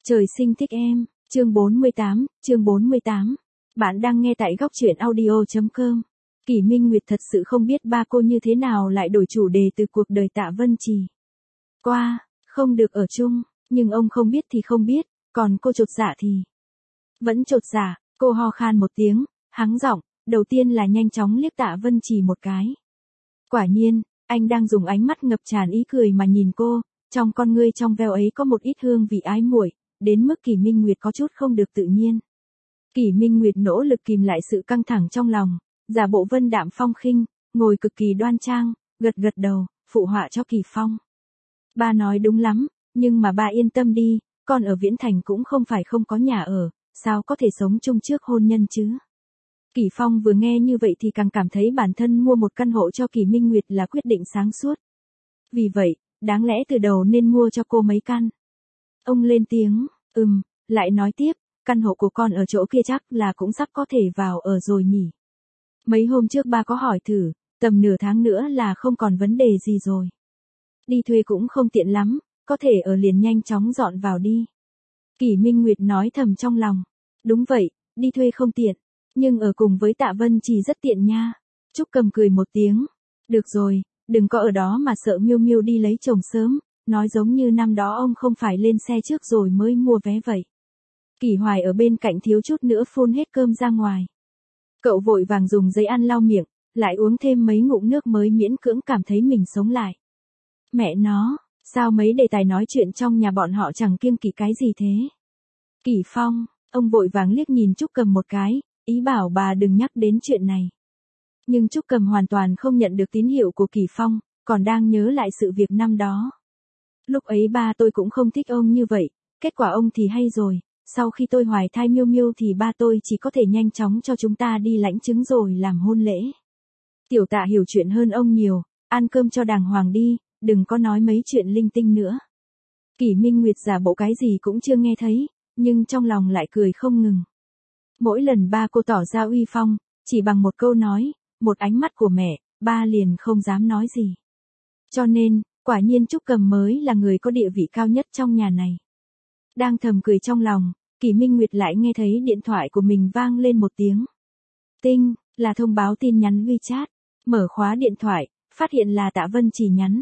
Trời sinh thích em, chương 48. Bạn đang nghe tại góc truyện audio.com. Kỷ Minh Nguyệt thật sự không biết ba cô như thế nào lại đổi chủ đề từ cuộc đời Tạ Vân Trì. Không được ở chung, nhưng ông không biết thì không biết, còn cô chột dạ thì vẫn chột dạ. Cô ho khan một tiếng, hắng giọng, đầu tiên là nhanh chóng liếc Tạ Vân Trì một cái. Quả nhiên, anh đang dùng ánh mắt ngập tràn ý cười mà nhìn cô, trong con ngươi trong veo ấy có một ít hương vị ái muội, đến mức Kỷ Minh Nguyệt có chút không được tự nhiên. Kỷ Minh Nguyệt nỗ lực kìm lại sự căng thẳng trong lòng, giả bộ vân đạm phong khinh, ngồi cực kỳ đoan trang, gật gật đầu, phụ họa cho Kỷ Phong. Ba nói đúng lắm, nhưng mà ba yên tâm đi, con ở Viễn Thành cũng không phải không có nhà ở, sao có thể sống chung trước hôn nhân chứ? Kỷ Phong vừa nghe như vậy thì càng cảm thấy bản thân mua một căn hộ cho Kỷ Minh Nguyệt là quyết định sáng suốt. Vì vậy, đáng lẽ từ đầu nên mua cho cô mấy căn. Ông lên tiếng, lại nói tiếp, căn hộ của con ở chỗ kia chắc là cũng sắp có thể vào ở rồi nhỉ. Mấy hôm trước ba có hỏi thử, tầm nửa tháng nữa là không còn vấn đề gì rồi. Đi thuê cũng không tiện lắm, có thể ở liền nhanh chóng dọn vào đi. Kỷ Minh Nguyệt nói thầm trong lòng, đúng vậy, đi thuê không tiện, nhưng ở cùng với Tạ Vân Trì rất tiện nha. Trúc Cầm cười một tiếng, được rồi, đừng có ở đó mà sợ Miêu Miêu đi lấy chồng sớm, nói giống như năm đó ông không phải lên xe trước rồi mới mua vé vậy. Kỷ Hoài ở bên cạnh thiếu chút nữa phun hết cơm ra ngoài. Cậu vội vàng dùng giấy ăn lau miệng, lại uống thêm mấy ngụm nước mới miễn cưỡng cảm thấy mình sống lại. Mẹ nó, sao mấy đề tài nói chuyện trong nhà bọn họ chẳng kiêng kỵ cái gì thế? Kỷ Phong, ông vội vàng liếc nhìn Trúc Cầm một cái, ý bảo bà đừng nhắc đến chuyện này. Nhưng Trúc Cầm hoàn toàn không nhận được tín hiệu của Kỷ Phong, còn đang nhớ lại sự việc năm đó. Lúc ấy ba tôi cũng không thích ông như vậy, kết quả ông thì hay rồi, sau khi tôi hoài thai Miêu Miêu thì ba tôi chỉ có thể nhanh chóng cho chúng ta đi lãnh chứng rồi làm hôn lễ. Tiểu Tạ hiểu chuyện hơn ông nhiều, ăn cơm cho đàng hoàng đi, đừng có nói mấy chuyện linh tinh nữa. Kỷ Minh Nguyệt giả bộ cái gì cũng chưa nghe thấy, nhưng trong lòng lại cười không ngừng. Mỗi lần ba cô tỏ ra uy phong, chỉ bằng một câu nói, một ánh mắt của mẹ, ba liền không dám nói gì. Cho nên, quả nhiên Trúc Cầm mới là người có địa vị cao nhất trong nhà này. Đang thầm cười trong lòng, Kỷ Minh Nguyệt lại nghe thấy điện thoại của mình vang lên một tiếng. Tinh, là thông báo tin nhắn WeChat. Mở khóa điện thoại, phát hiện là Tạ Vân Trì nhắn.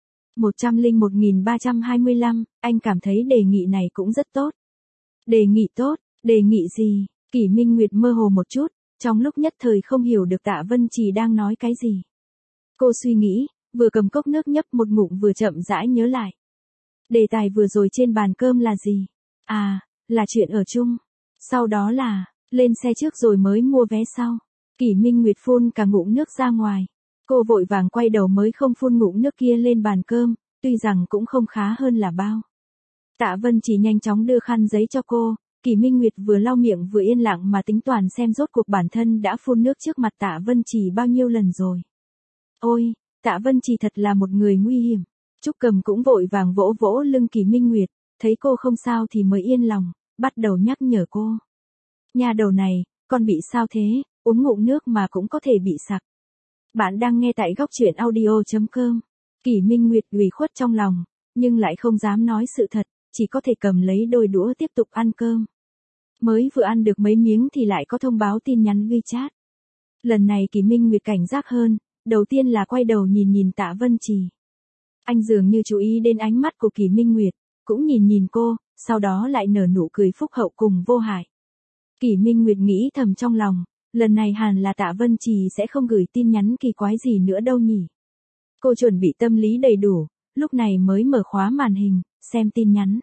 101.325, anh cảm thấy đề nghị này cũng rất tốt. Đề nghị tốt, đề nghị gì? Kỷ Minh Nguyệt mơ hồ một chút, trong lúc nhất thời không hiểu được Tạ Vân Trì đang nói cái gì. Cô suy nghĩ, vừa cầm cốc nước nhấp một ngụm vừa chậm rãi nhớ lại. Đề tài vừa rồi trên bàn cơm là gì? Là chuyện ở chung. Sau đó là, lên xe trước rồi mới mua vé sau. Kỷ Minh Nguyệt phun cả ngụm nước ra ngoài. Cô vội vàng quay đầu mới không phun ngụm nước kia lên bàn cơm, tuy rằng cũng không khá hơn là bao. Tạ Vân chỉ nhanh chóng đưa khăn giấy cho cô, Kỷ Minh Nguyệt vừa lau miệng vừa yên lặng mà tính toán xem rốt cuộc bản thân đã phun nước trước mặt Tạ Vân Trì bao nhiêu lần rồi. Ôi, Tạ Vân Trì thật là một người nguy hiểm. Trúc Cầm cũng vội vàng vỗ vỗ lưng Kỷ Minh Nguyệt, thấy cô không sao thì mới yên lòng, bắt đầu nhắc nhở cô. Nhà đầu này, con bị sao thế, uống ngụm nước mà cũng có thể bị sặc. Bạn đang nghe tại góc truyện audio.com. Kỷ Minh Nguyệt ủy khuất trong lòng, nhưng lại không dám nói sự thật, chỉ có thể cầm lấy đôi đũa tiếp tục ăn cơm. Mới vừa ăn được mấy miếng thì lại có thông báo tin nhắn WeChat. Lần này Kỷ Minh Nguyệt cảnh giác hơn, đầu tiên là quay đầu nhìn Tạ Vân Trì. Anh dường như chú ý đến ánh mắt của Kỷ Minh Nguyệt, cũng nhìn cô, sau đó lại nở nụ cười phúc hậu cùng vô hại. Kỷ Minh Nguyệt nghĩ thầm trong lòng, lần này hẳn là Tạ Vân Trì sẽ không gửi tin nhắn kỳ quái gì nữa đâu nhỉ. Cô chuẩn bị tâm lý đầy đủ, lúc này mới mở khóa màn hình, xem tin nhắn.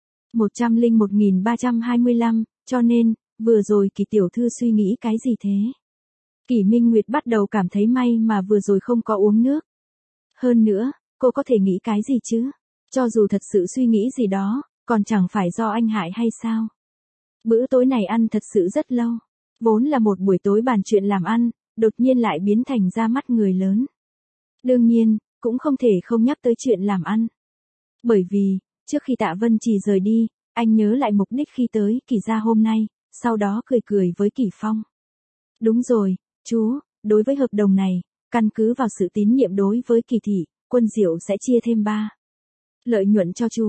101.325, cho nên, vừa rồi Kỷ tiểu thư suy nghĩ cái gì thế? Kỷ Minh Nguyệt bắt đầu cảm thấy may mà vừa rồi không có uống nước. Hơn nữa, cô có thể nghĩ cái gì chứ? Cho dù thật sự suy nghĩ gì đó, còn chẳng phải do anh hại hay sao? Bữa tối này ăn thật sự rất lâu. Vốn là một buổi tối bàn chuyện làm ăn, đột nhiên lại biến thành ra mắt người lớn. Đương nhiên, cũng không thể không nhắc tới chuyện làm ăn. Bởi vì, trước khi Tạ Vân Trì rời đi, anh nhớ lại mục đích khi tới Kỷ gia hôm nay, sau đó cười với Kỷ Phong. Đúng rồi, chú, đối với hợp đồng này, căn cứ vào sự tín nhiệm đối với Kỷ thị, Quân Diệu sẽ chia thêm 3 lợi nhuận cho chú,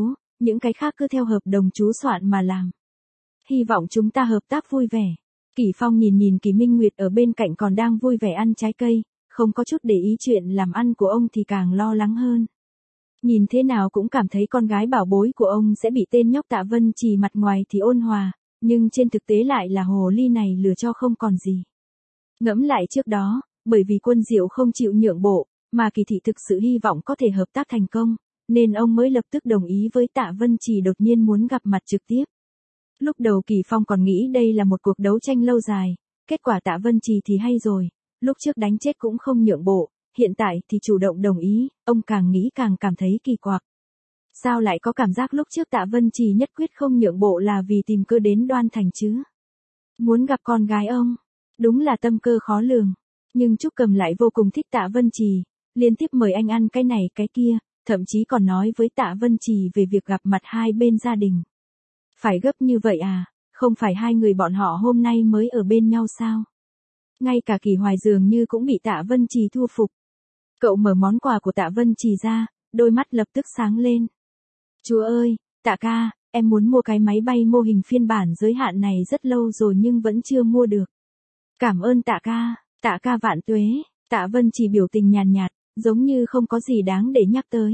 những cái khác cứ theo hợp đồng chú soạn mà làm. Hy vọng chúng ta hợp tác vui vẻ. Kỷ Phong nhìn nhìn Kỷ Minh Nguyệt ở bên cạnh còn đang vui vẻ ăn trái cây, không có chút để ý chuyện làm ăn của ông thì càng lo lắng hơn. Nhìn thế nào cũng cảm thấy con gái bảo bối của ông sẽ bị tên nhóc Tạ Vân Trì mặt ngoài thì ôn hòa, nhưng trên thực tế lại là hồ ly này lừa cho không còn gì. Ngẫm lại trước đó, bởi vì Quân Diệu không chịu nhượng bộ, mà Kỳ Thị thực sự hy vọng có thể hợp tác thành công, nên ông mới lập tức đồng ý với Tạ Vân Trì đột nhiên muốn gặp mặt trực tiếp. Lúc đầu Kỷ Phong còn nghĩ đây là một cuộc đấu tranh lâu dài, kết quả Tạ Vân Trì thì hay rồi, lúc trước đánh chết cũng không nhượng bộ, hiện tại thì chủ động đồng ý, ông càng nghĩ càng cảm thấy kỳ quặc. Sao lại có cảm giác lúc trước Tạ Vân Trì nhất quyết không nhượng bộ là vì tìm cơ đến Đoan Thành chứ? Muốn gặp con gái ông, đúng là tâm cơ khó lường, nhưng Trúc Cầm lại vô cùng thích Tạ Vân Trì, liên tiếp mời anh ăn cái này cái kia, thậm chí còn nói với Tạ Vân Trì về việc gặp mặt hai bên gia đình. Phải gấp như vậy à, không phải hai người bọn họ hôm nay mới ở bên nhau sao? Ngay cả Kỳ Hoài dường như cũng bị Tạ Vân Trì thu phục. Cậu mở món quà của Tạ Vân Trì ra, đôi mắt lập tức sáng lên. Chúa ơi, Tạ ca, em muốn mua cái máy bay mô hình phiên bản giới hạn này rất lâu rồi nhưng vẫn chưa mua được. Cảm ơn Tạ ca vạn tuế. Tạ Vân Trì biểu tình nhàn nhạt, giống như không có gì đáng để nhắc tới.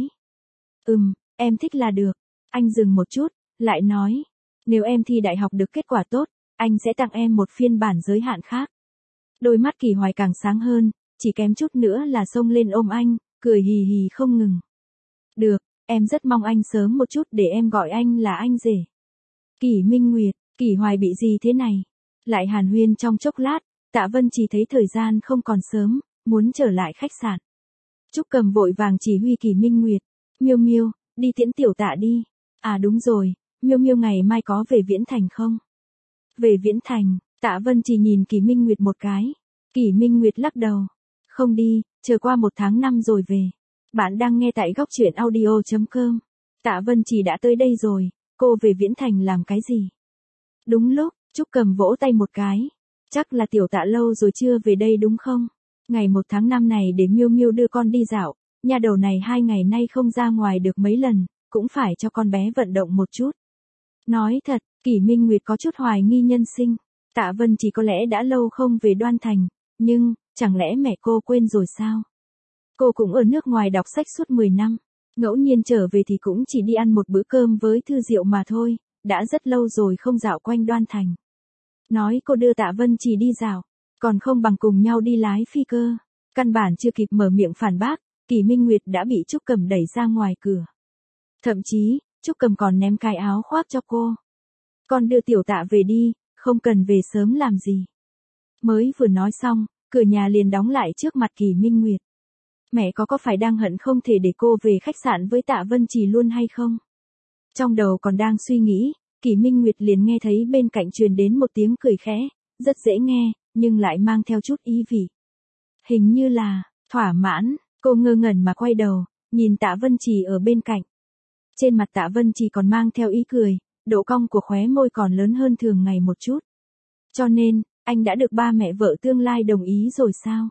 Em thích là được. Anh dừng một chút, lại nói, nếu em thi đại học được kết quả tốt, anh sẽ tặng em một phiên bản giới hạn khác. Đôi mắt Kỳ Hoài càng sáng hơn, chỉ kém chút nữa là xông lên ôm anh, cười hì hì không ngừng. Được, em rất mong anh sớm một chút để em gọi anh là anh rể. Kỷ Minh Nguyệt, Kỳ Hoài bị gì thế này? Lại hàn huyên trong chốc lát, Tạ Vân chỉ thấy thời gian không còn sớm, muốn trở lại khách sạn. Trúc Cầm vội vàng chỉ huy Kỷ Minh Nguyệt, Miêu Miêu, đi tiễn tiểu Tạ đi. À đúng rồi, Miêu Miêu ngày mai có về Viễn Thành không? Về Viễn Thành, Tạ Vân chỉ nhìn Kỷ Minh Nguyệt một cái. Kỷ Minh Nguyệt lắc đầu. Không đi, chờ qua 1 tháng 5 rồi về. Bạn đang nghe tại góc truyện audio.com. Tạ Vân chỉ đã tới đây rồi, cô về Viễn Thành làm cái gì? Đúng lúc, Trúc Cầm vỗ tay một cái. Chắc là tiểu Tạ lâu rồi chưa về đây đúng không? Ngày 1 tháng 5 này để Miêu Miêu đưa con đi dạo, nhà đầu này 2 ngày nay không ra ngoài được mấy lần, cũng phải cho con bé vận động một chút. Nói thật, Kỷ Minh Nguyệt có chút hoài nghi nhân sinh. Tạ Vân chỉ có lẽ đã lâu không về Đoan Thành, nhưng, chẳng lẽ mẹ cô quên rồi sao? Cô cũng ở nước ngoài đọc sách suốt 10 năm, ngẫu nhiên trở về thì cũng chỉ đi ăn một bữa cơm với Thư Diệu mà thôi, đã rất lâu rồi không dạo quanh Đoan Thành. Nói cô đưa Tạ Vân chỉ đi dạo, còn không bằng cùng nhau đi lái phi cơ. Căn bản chưa kịp mở miệng phản bác, Kỷ Minh Nguyệt đã bị Trúc Cầm đẩy ra ngoài cửa. Thậm chí, Trúc Cầm còn ném cái áo khoác cho cô. Con đưa tiểu Tạ về đi, không cần về sớm làm gì. Mới vừa nói xong, cửa nhà liền đóng lại trước mặt Kỷ Minh Nguyệt. Mẹ có phải đang hận không thể để cô về khách sạn với Tạ Vân Trì luôn hay không? Trong đầu còn đang suy nghĩ, Kỷ Minh Nguyệt liền nghe thấy bên cạnh truyền đến một tiếng cười khẽ, rất dễ nghe, nhưng lại mang theo chút ý vị. Hình như là, thỏa mãn, cô ngơ ngẩn mà quay đầu, nhìn Tạ Vân Trì ở bên cạnh. Trên mặt Tạ Vân Trì còn mang theo ý cười, độ cong của khóe môi còn lớn hơn thường ngày một chút. Cho nên, anh đã được ba mẹ vợ tương lai đồng ý rồi sao?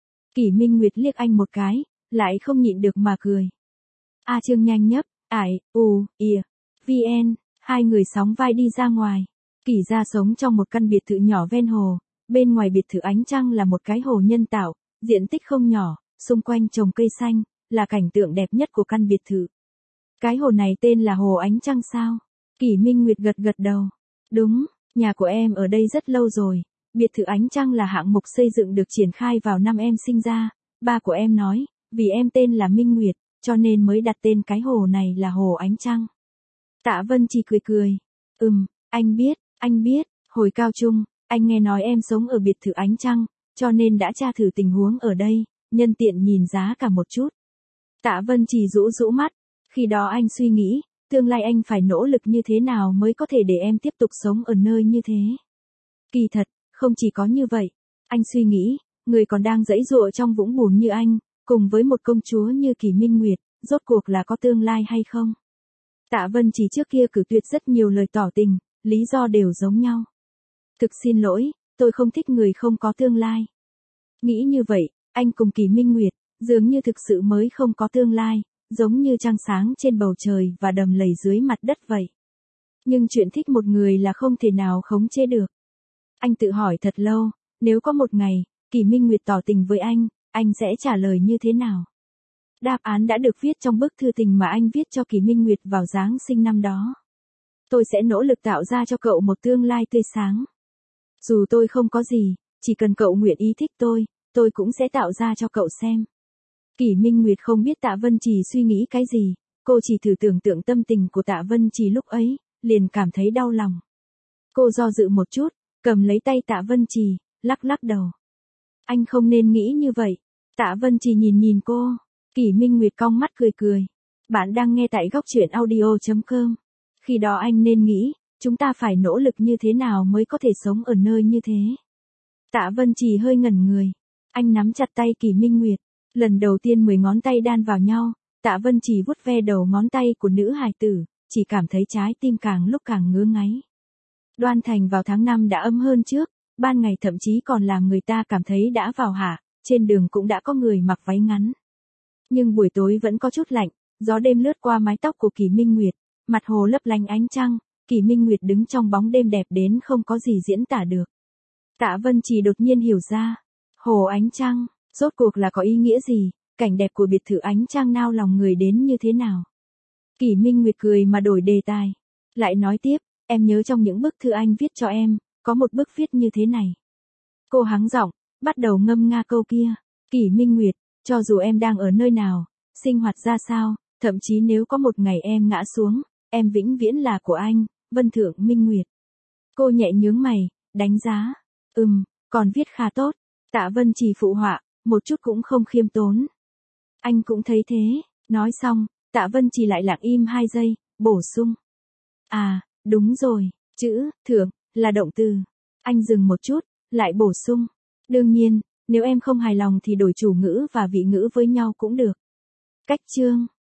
Kỷ Minh Nguyệt liếc anh một cái, lại không nhịn được mà cười. A Trương nhanh nhấp, VN, hai người sóng vai đi ra ngoài. Kỷ gia sống trong một căn biệt thự nhỏ ven hồ, bên ngoài biệt thự ánh trăng là một cái hồ nhân tạo, diện tích không nhỏ, xung quanh trồng cây xanh, là cảnh tượng đẹp nhất của căn biệt thự. Cái hồ này tên là Hồ Ánh Trăng sao? Kỷ Minh Nguyệt gật gật đầu. Đúng, nhà của em ở đây rất lâu rồi. Biệt thự Ánh Trăng là hạng mục xây dựng được triển khai vào năm em sinh ra. Ba của em nói, vì em tên là Minh Nguyệt, cho nên mới đặt tên cái hồ này là Hồ Ánh Trăng. Tạ Vân chỉ cười cười. Anh biết, hồi cao trung, anh nghe nói em sống ở biệt thự Ánh Trăng, cho nên đã tra thử tình huống ở đây, nhân tiện nhìn giá cả một chút. Tạ Vân chỉ rũ mắt, khi đó anh suy nghĩ, tương lai anh phải nỗ lực như thế nào mới có thể để em tiếp tục sống ở nơi như thế. Kỳ thật, không chỉ có như vậy, anh suy nghĩ, người còn đang giãy giụa trong vũng bùn như anh, cùng với một công chúa như Kỷ Minh Nguyệt, rốt cuộc là có tương lai hay không? Tạ Vân chỉ trước kia cử tuyệt rất nhiều lời tỏ tình, lý do đều giống nhau. Thực xin lỗi, tôi không thích người không có tương lai. Nghĩ như vậy, anh cùng Kỷ Minh Nguyệt, dường như thực sự mới không có tương lai, giống như trăng sáng trên bầu trời và đầm lầy dưới mặt đất vậy. Nhưng chuyện thích một người là không thể nào khống chế được. Anh tự hỏi thật lâu, nếu có một ngày, Kỷ Minh Nguyệt tỏ tình với anh sẽ trả lời như thế nào? Đáp án đã được viết trong bức thư tình mà anh viết cho Kỷ Minh Nguyệt vào Giáng sinh năm đó. Tôi sẽ nỗ lực tạo ra cho cậu một tương lai tươi sáng. Dù tôi không có gì, chỉ cần cậu nguyện ý thích tôi cũng sẽ tạo ra cho cậu xem. Kỷ Minh Nguyệt không biết Tạ Vân Trì suy nghĩ cái gì, cô chỉ thử tưởng tượng tâm tình của Tạ Vân Trì lúc ấy, liền cảm thấy đau lòng. Cô do dự một chút, cầm lấy tay Tạ Vân Trì, lắc lắc đầu. Anh không nên nghĩ như vậy. Tạ Vân Trì nhìn cô. Kỷ Minh Nguyệt cong mắt cười cười. Bạn đang nghe tại góc truyện audio.com. Khi đó anh nên nghĩ, chúng ta phải nỗ lực như thế nào mới có thể sống ở nơi như thế. Tạ Vân Trì hơi ngẩn người. Anh nắm chặt tay Kỷ Minh Nguyệt. Lần đầu tiên 10 ngón tay đan vào nhau, Tạ Vân Trì vuốt ve đầu ngón tay của nữ hài tử, chỉ cảm thấy trái tim càng lúc càng ngứa ngáy. Đoan Thành vào tháng 5 đã ấm hơn trước, ban ngày thậm chí còn làm người ta cảm thấy đã vào hạ, trên đường cũng đã có người mặc váy ngắn. Nhưng buổi tối vẫn có chút lạnh, gió đêm lướt qua mái tóc của Kỷ Minh Nguyệt, mặt hồ lấp lánh ánh trăng, Kỷ Minh Nguyệt đứng trong bóng đêm đẹp đến không có gì diễn tả được. Tạ Vân Trì đột nhiên hiểu ra, hồ ánh trăng, rốt cuộc là có ý nghĩa gì, cảnh đẹp của biệt thự ánh trăng nao lòng người đến như thế nào. Kỷ Minh Nguyệt cười mà đổi đề tài, lại nói tiếp, em nhớ trong những bức thư anh viết cho em, có một bức viết như thế này. Cô hắng giọng, bắt đầu ngâm nga câu kia. Kỷ Minh Nguyệt, cho dù em đang ở nơi nào, sinh hoạt ra sao, thậm chí nếu có một ngày em ngã xuống, em vĩnh viễn là của anh, Vân Thượng Minh Nguyệt. Cô nhẹ nhướng mày, đánh giá. Còn viết khá tốt. Tạ Vân Trì phụ họa, một chút cũng không khiêm tốn. Anh cũng thấy thế. Nói xong, Tạ Vân Trì lại lặng im 2 giây, bổ sung. À, đúng rồi, chữ thượng là động từ. Anh dừng một chút, lại bổ sung. Đương nhiên, nếu em không hài lòng thì đổi chủ ngữ và vị ngữ với nhau cũng được. Cách chương